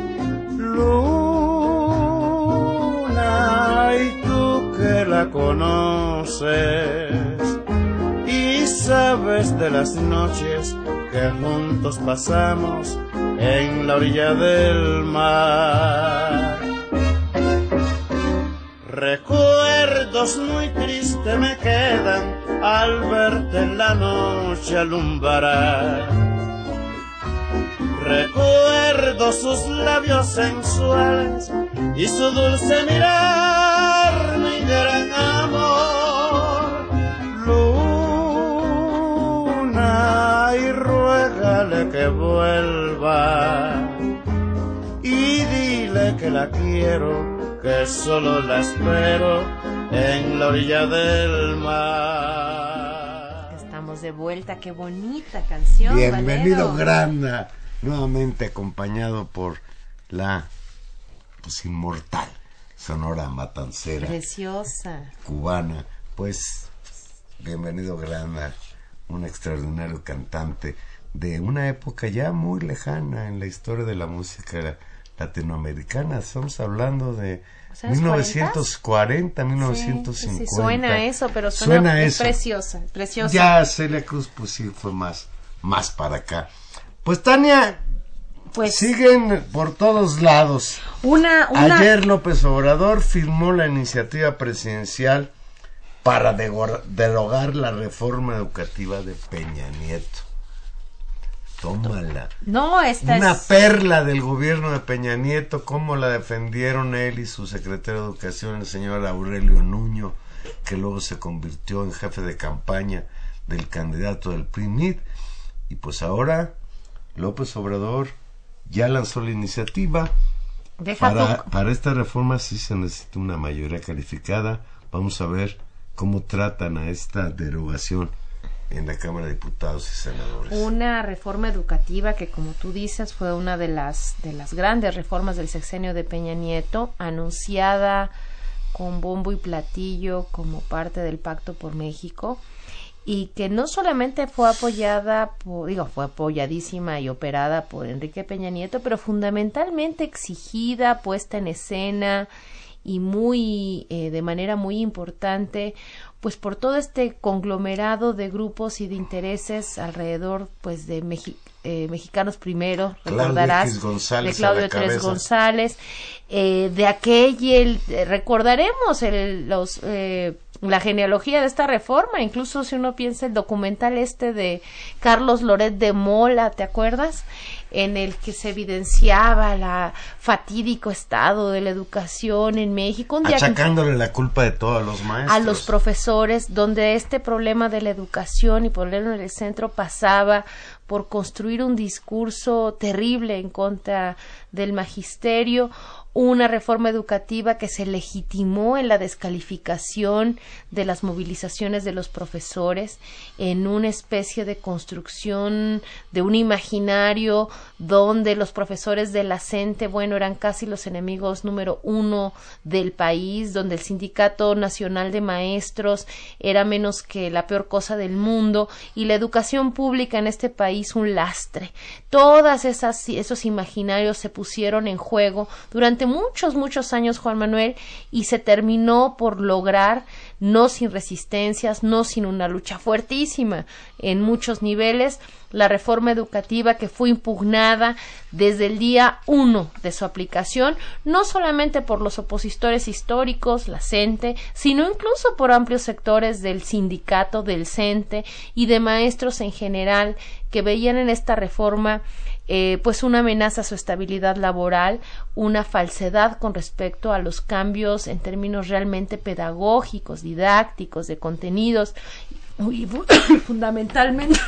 Luna, y tú que la conoces y sabes de las noches que juntos pasamos en la orilla del mar. Recuerdos muy tristes me quedan al verte en la noche alumbrar. Recuerdo sus labios sensuales y su dulce mirar, mi gran amor. Luna, y ruégale que vuelva y dile que la quiero, que solo la espero en la orilla del mar. Estamos de vuelta, qué bonita canción. Bienvenido, Valero. Granda, nuevamente acompañado por la inmortal Sonora Matancera. Preciosa. Cubana. Pues, bienvenido, Granda. un extraordinario cantante de una época ya muy lejana en la historia de la música latinoamericana. Estamos hablando de 1940, 1950. Sí, suena eso, pero suena eso. Preciosa. Ya Celia Cruz, pues sí, fue más para acá. Pues Tania, pues siguen por todos lados. Ayer López Obrador firmó la iniciativa presidencial para derogar la reforma educativa de Peña Nieto. Tómala. No, una perla del gobierno de Peña Nieto, cómo la defendieron él y su secretario de Educación, el señor Aurelio Nuño, que luego se convirtió en jefe de campaña del candidato del PRI-MID. Y pues ahora López Obrador ya lanzó la iniciativa. Para esta reforma sí se necesita una mayoría calificada. Vamos a ver cómo tratan a esta derogación en la Cámara de Diputados y Senadores. Una reforma educativa que, como tú dices, fue una de las grandes reformas del sexenio de Peña Nieto, anunciada con bombo y platillo como parte del Pacto por México, y que no solamente fue fue apoyadísima y operada por Enrique Peña Nieto, pero fundamentalmente exigida, puesta en escena y de manera muy importante, pues por todo este conglomerado de grupos y de intereses alrededor, pues de Mexicanos Primero, recordarás, de Claudio X González, recordaremos la genealogía de esta reforma, incluso si uno piensa el documental de Carlos Loret de Mola, ¿te acuerdas?, en el que se evidenciaba el fatídico estado de la educación en México, achacándole la culpa de todo a los maestros, a los profesores, donde este problema de la educación y ponerlo en el centro pasaba por construir un discurso terrible en contra del magisterio, una reforma educativa que se legitimó en la descalificación de las movilizaciones de los profesores, en una especie de construcción de un imaginario donde los profesores de la CENTE, eran casi los enemigos número uno del país, donde el Sindicato Nacional de Maestros era menos que la peor cosa del mundo, y la educación pública en este país un lastre. Todas esos imaginarios se pusieron en juego durante muchos años, Juan Manuel, y se terminó por lograr, no sin resistencias, no sin una lucha fuertísima en muchos niveles, la reforma educativa que fue impugnada desde el día 1 de su aplicación, no solamente por los opositores históricos, la CENTE, sino incluso por amplios sectores del sindicato, del CENTE y de maestros en general, que veían en esta reforma pues una amenaza a su estabilidad laboral, una falsedad con respecto a los cambios en términos realmente pedagógicos, didácticos, de contenidos, y fundamentalmente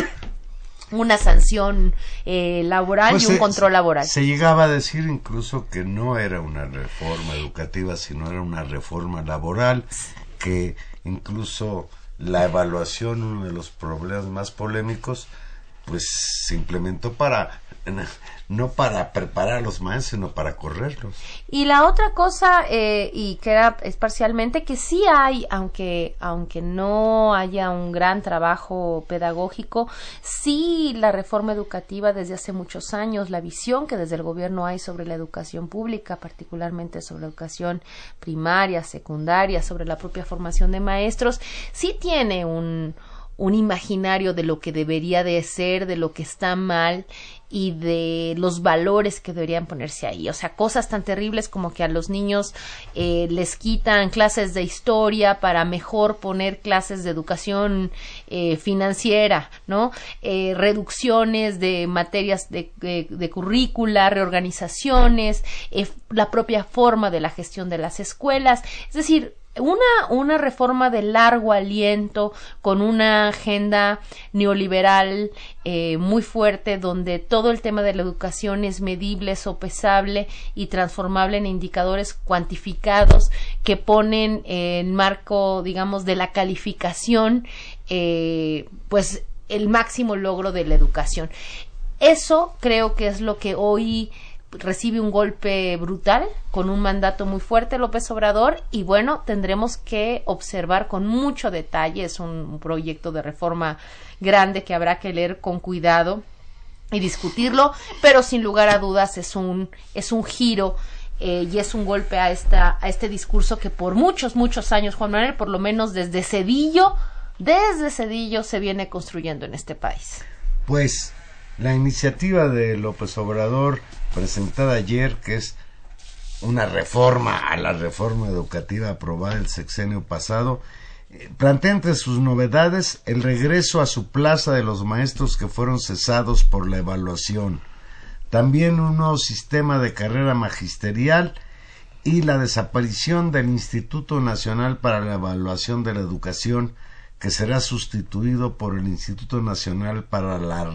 una sanción laboral y un control laboral. Se llegaba a decir incluso que no era una reforma educativa, sino era una reforma laboral, que incluso la evaluación, uno de los problemas más polémicos, pues se implementó no para preparar a los maestros, sino para correrlos. Y la otra cosa, y que es parcialmente, que sí hay, aunque no haya un gran trabajo pedagógico, sí la reforma educativa desde hace muchos años, la visión que desde el gobierno hay sobre la educación pública, particularmente sobre la educación primaria, secundaria, sobre la propia formación de maestros, sí tiene un imaginario de lo que debería de ser, de lo que está mal y de los valores que deberían ponerse ahí. O sea, cosas tan terribles como que a los niños les quitan clases de historia para mejor poner clases de educación financiera, ¿no? Reducciones de materias de currícula, reorganizaciones, la propia forma de la gestión de las escuelas. Es decir, una reforma de largo aliento con una agenda neoliberal muy fuerte, donde todo el tema de la educación es medible, sopesable y transformable en indicadores cuantificados que ponen en marco, digamos, de la calificación, pues el máximo logro de la educación. Eso creo que es lo que hoy recibe un golpe brutal con un mandato muy fuerte López Obrador, y bueno, tendremos que observar con mucho detalle. Es un proyecto de reforma grande que habrá que leer con cuidado y discutirlo, pero sin lugar a dudas es un giro y es un golpe a este discurso que por muchos años, Juan Manuel, por lo menos desde Cedillo se viene construyendo en este país. Pues la iniciativa de López Obrador presentada ayer, que es una reforma a la reforma educativa aprobada el sexenio pasado, plantea entre sus novedades el regreso a su plaza de los maestros que fueron cesados por la evaluación, también un nuevo sistema de carrera magisterial y la desaparición del Instituto Nacional para la Evaluación de la Educación, que será sustituido por el Instituto Nacional para la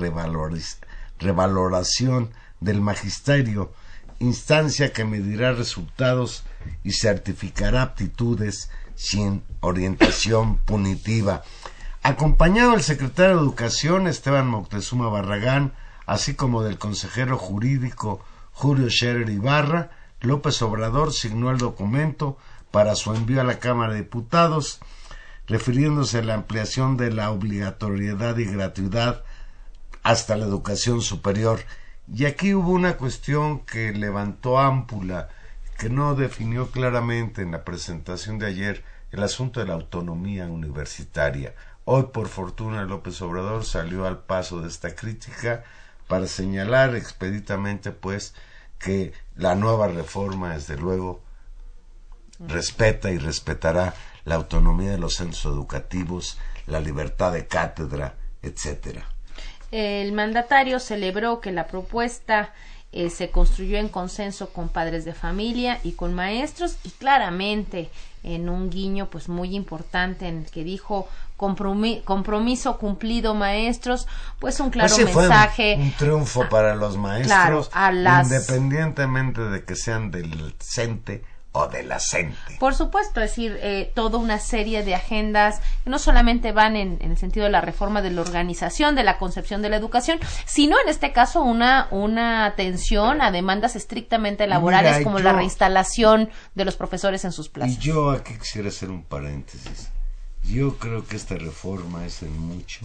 Revaloración del Magisterio, instancia que medirá resultados y certificará aptitudes sin orientación punitiva. Acompañado del secretario de Educación, Esteban Moctezuma Barragán, así como del consejero jurídico Julio Scherer Ibarra, López Obrador signó el documento para su envío a la Cámara de Diputados, refiriéndose a la ampliación de la obligatoriedad y gratuidad hasta la educación superior. Y aquí hubo una cuestión que levantó ámpula, que no definió claramente en la presentación de ayer, el asunto de la autonomía universitaria. Hoy, por fortuna, López Obrador salió al paso de esta crítica para señalar expeditamente, pues, que la nueva reforma, desde luego, respeta y respetará la autonomía de los centros educativos, la libertad de cátedra, etcétera. El mandatario celebró que la propuesta se construyó en consenso con padres de familia y con maestros, y claramente en un guiño pues muy importante en el que dijo compromiso cumplido, maestros, pues un claro mensaje. Fue un triunfo para los maestros, claro, independientemente de que sean del CENTE o de la CENTE. Por supuesto, es decir, toda una serie de agendas que no solamente van en el sentido de la reforma de la organización, de la concepción de la educación, sino en este caso una atención a demandas estrictamente laborales, como la reinstalación de los profesores en sus plazas. Y yo aquí quisiera hacer un paréntesis. Yo creo que esta reforma es en mucho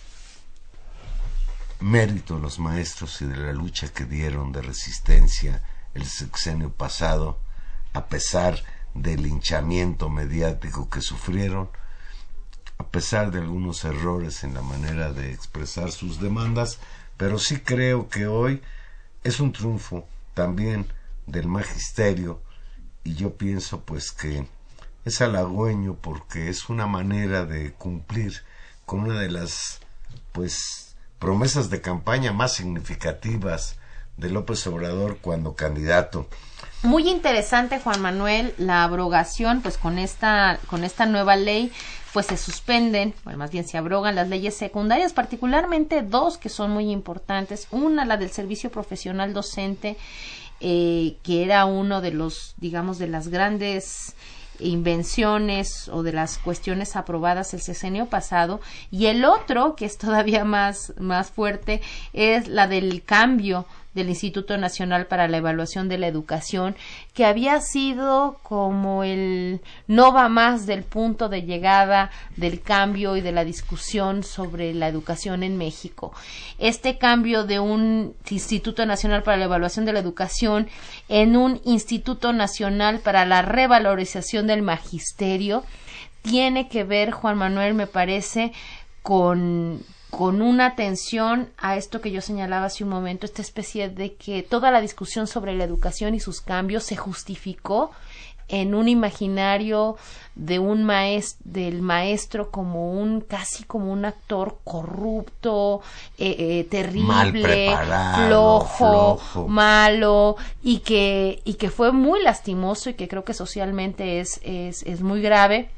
mérito de los maestros y de la lucha que dieron de resistencia el sexenio pasado, a pesar del linchamiento mediático que sufrieron, a pesar de algunos errores en la manera de expresar sus demandas, pero sí creo que hoy es un triunfo también del magisterio, y yo pienso pues que es halagüeño porque es una manera de cumplir con una de las pues promesas de campaña más significativas de López Obrador cuando candidato. Muy interesante, Juan Manuel, la abrogación, pues con esta nueva ley, pues se suspenden, bueno, más bien se abrogan las leyes secundarias, particularmente dos que son muy importantes. Una, la del servicio profesional docente, que era uno de los, digamos, de las grandes invenciones o de las cuestiones aprobadas el sexenio pasado, y el otro, que es todavía más fuerte, es la del cambio del Instituto Nacional para la Evaluación de la Educación, que había sido como el no va más del punto de llegada del cambio y de la discusión sobre la educación en México. Este cambio de un Instituto Nacional para la Evaluación de la Educación en un Instituto Nacional para la Revalorización del Magisterio tiene que ver, Juan Manuel, me parece, con una atención a esto que yo señalaba hace un momento, esta especie de que toda la discusión sobre la educación y sus cambios se justificó en un imaginario de del maestro como casi como un actor corrupto, terrible, mal preparado, flojo, malo, y que fue muy lastimoso y que creo que socialmente es muy grave.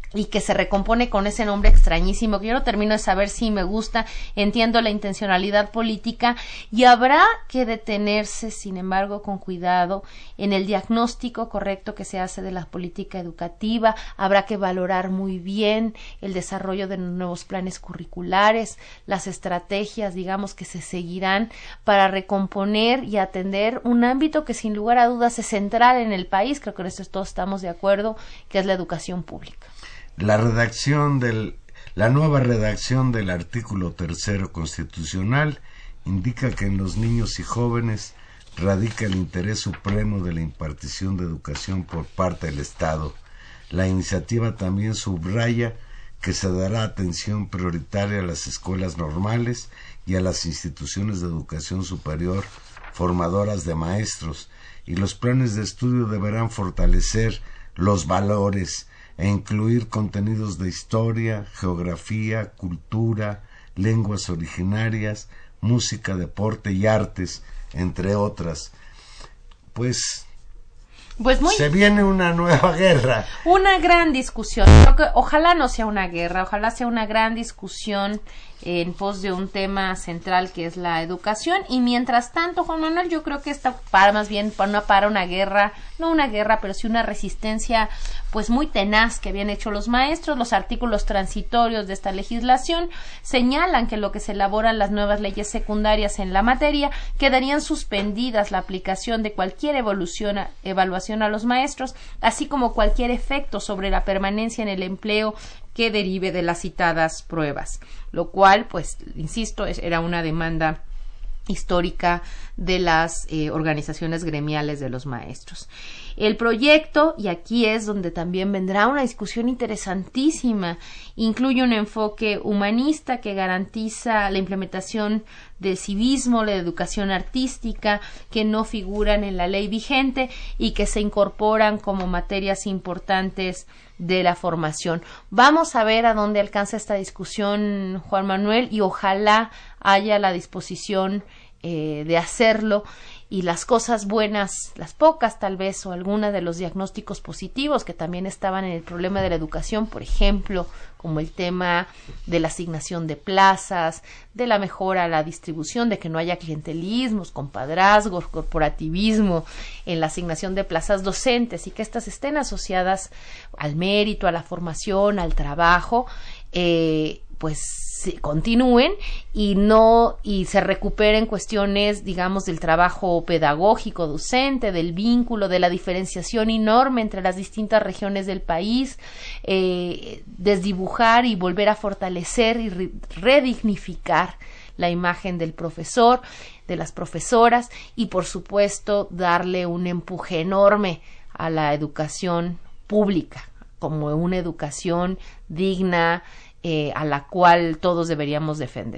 y que se recompone con ese nombre extrañísimo, que yo no termino de saber si me gusta, entiendo la intencionalidad política, y habrá que detenerse, sin embargo, con cuidado en el diagnóstico correcto que se hace de la política educativa. Habrá que valorar muy bien el desarrollo de nuevos planes curriculares, las estrategias, digamos, que se seguirán para recomponer y atender un ámbito que sin lugar a dudas es central en el país, creo que en esto todos estamos de acuerdo, que es la educación pública. La nueva redacción del artículo 3 constitucional indica que en los niños y jóvenes radica el interés supremo de la impartición de educación por parte del Estado. La iniciativa también subraya que se dará atención prioritaria a las escuelas normales y a las instituciones de educación superior formadoras de maestros, y los planes de estudio deberán fortalecer los valores e incluir contenidos de historia, geografía, cultura, lenguas originarias, música, deporte y artes, entre otras. Pues se viene una nueva guerra. Una gran discusión. Creo que ojalá no sea una guerra, ojalá sea una gran discusión en pos de un tema central que es la educación. Y mientras tanto, Juan Manuel, yo creo que está más bien para una guerra, no una guerra, pero sí una resistencia pues muy tenaz que habían hecho los maestros. Los artículos transitorios de esta legislación señalan que lo que se elaboran las nuevas leyes secundarias en la materia quedarían suspendidas la aplicación de cualquier evaluación a los maestros, así como cualquier efecto sobre la permanencia en el empleo que derive de las citadas pruebas, lo cual, pues, insisto, era una demanda histórica de las organizaciones gremiales de los maestros. El proyecto, y aquí es donde también vendrá una discusión interesantísima, incluye un enfoque humanista que garantiza la implementación del civismo, la educación artística, que no figuran en la ley vigente y que se incorporan como materias importantes de la formación. Vamos a ver a dónde alcanza esta discusión, Juan Manuel, y ojalá haya la disposición de hacerlo, y las cosas buenas, las pocas tal vez, o alguna de los diagnósticos positivos que también estaban en el problema de la educación, por ejemplo, como el tema de la asignación de plazas, de la mejora a la distribución, de que no haya clientelismos, compadrazgos, corporativismo en la asignación de plazas docentes, y que éstas estén asociadas al mérito, a la formación, al trabajo, pues continúen y se recuperen cuestiones, digamos, del trabajo pedagógico docente, del vínculo, de la diferenciación enorme entre las distintas regiones del país, desdibujar y volver a fortalecer y redignificar la imagen del profesor, de las profesoras, y por supuesto darle un empuje enorme a la educación pública como una educación digna, a la cual todos deberíamos defender.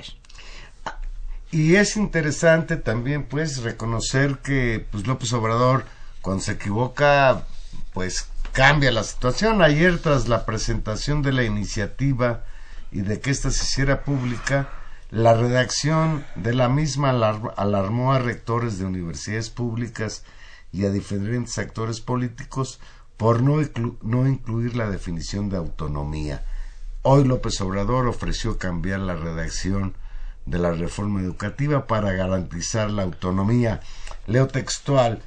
Y es interesante también, pues, reconocer que, pues, López Obrador, cuando se equivoca, pues, cambia la situación. Ayer, tras la presentación de la iniciativa y de que ésta se hiciera pública, la redacción de la misma alarmó a rectores de universidades públicas y a diferentes actores políticos por no incluir la definición de autonomía. Hoy López Obrador ofreció cambiar la redacción de la reforma educativa para garantizar la autonomía. Leo textual: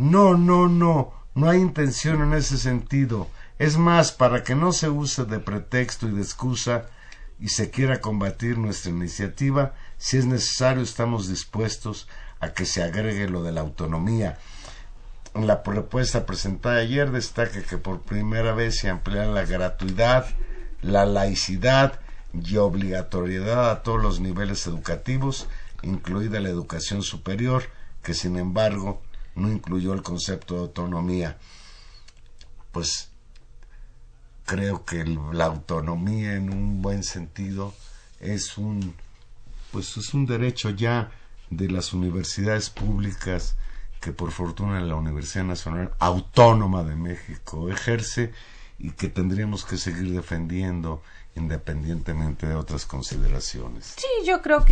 no hay intención en ese sentido. Es más, para que no se use de pretexto y de excusa y se quiera combatir nuestra iniciativa, si es necesario estamos dispuestos a que se agregue lo de la autonomía. En la propuesta presentada ayer destaca que por primera vez se amplía la gratuidad, la laicidad y obligatoriedad a todos los niveles educativos, incluida la educación superior, que sin embargo no incluyó el concepto de autonomía. Pues creo que la autonomía, en un buen sentido, es un derecho ya de las universidades públicas que por fortuna la Universidad Nacional Autónoma de México ejerce, y que tendríamos que seguir defendiendo independientemente de otras consideraciones. Sí, yo creo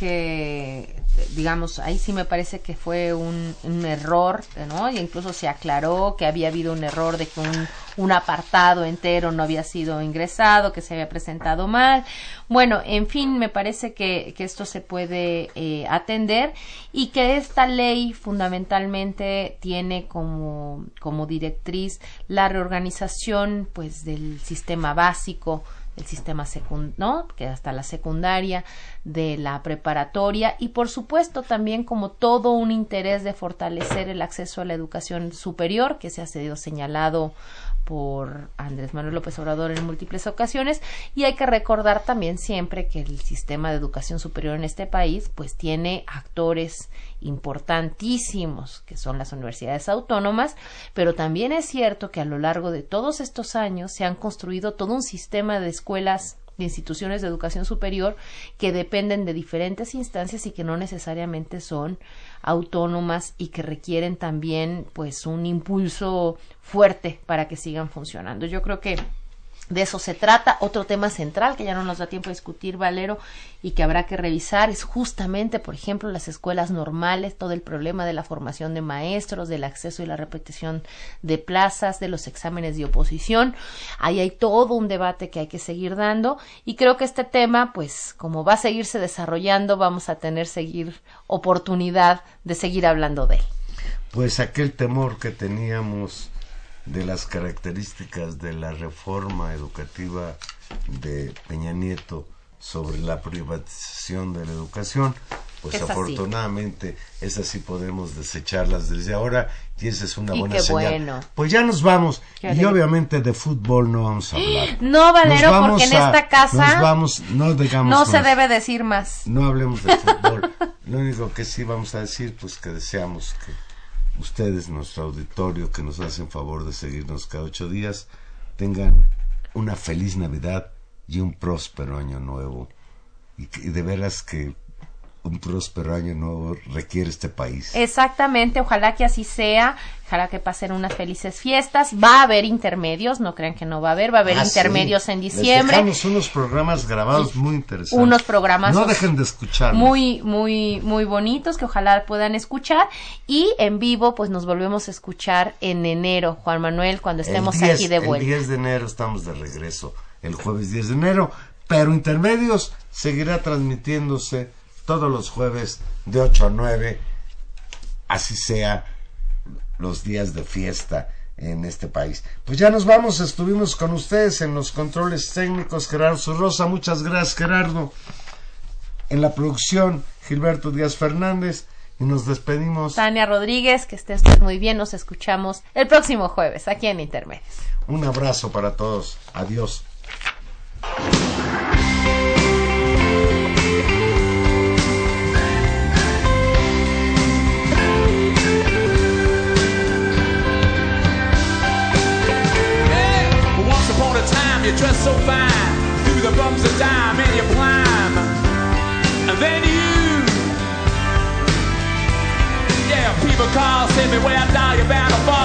que digamos, ahí sí me parece que fue un error, ¿no? Y incluso se aclaró que había habido un error de que un apartado entero no había sido ingresado, que se había presentado mal. Bueno, en fin, me parece que esto se puede atender y que esta ley fundamentalmente tiene como directriz la reorganización, pues, del sistema básico, el sistema ¿no? Que hasta la secundaria, de la preparatoria y por supuesto también como todo un interés de fortalecer el acceso a la educación superior que se ha sido señalado por Andrés Manuel López Obrador en múltiples ocasiones, y hay que recordar también siempre que el sistema de educación superior en este país pues tiene actores importantísimos que son las universidades autónomas, pero también es cierto que a lo largo de todos estos años se han construido todo un sistema de escuelas, de instituciones de educación superior que dependen de diferentes instancias y que no necesariamente son autónomas y que requieren también pues un impulso fuerte para que sigan funcionando. Yo creo que de eso se trata. Otro tema central que ya no nos da tiempo de discutir, Valero, y que habrá que revisar es justamente, por ejemplo, las escuelas normales, todo el problema de la formación de maestros, del acceso y la repetición de plazas, de los exámenes de oposición. Ahí hay todo un debate que hay que seguir dando y creo que este tema, pues, como va a seguirse desarrollando, vamos a tener oportunidad de seguir hablando de él. Pues aquel temor que teníamos de las características de la reforma educativa de Peña Nieto sobre la privatización de la educación, pues es afortunadamente esas sí podemos desecharlas desde ahora y esa es una buena señal. Bueno. Pues ya nos vamos y obviamente de fútbol no vamos a hablar. No, Valero, porque en esta casa no se debe decir más. No hablemos de fútbol. Lo único que sí vamos a decir, pues que deseamos que ustedes, nuestro auditorio, que nos hacen favor de seguirnos cada 8 días, tengan una feliz Navidad y un próspero año nuevo. Y de veras que un próspero año nuevo requiere este país. Exactamente, ojalá que así sea, ojalá que pasen unas felices fiestas. Va a haber intermedios, no crean que no va a haber intermedios en diciembre. Les dejamos unos programas grabados muy interesantes. Unos programas no dejen de escucharlos. Muy bonitos que ojalá puedan escuchar y en vivo pues nos volvemos a escuchar en enero, Juan Manuel, cuando estemos aquí de vuelta. El 10 de enero estamos de regreso, el jueves 10 de enero, pero Intermedios seguirá transmitiéndose todos los jueves de 8 a 9, así sea los días de fiesta en este país. Pues ya nos vamos, estuvimos con ustedes en los controles técnicos, Gerardo Zurrosa, muchas gracias Gerardo, en la producción Gilberto Díaz Fernández, y nos despedimos. Tania Rodríguez, que esté usted muy bien, nos escuchamos el próximo jueves aquí en Intermedios. Un abrazo para todos, adiós. You dress so fine, through the bumps of time and you climb, and then people call, say me where I die, you're bound to fall.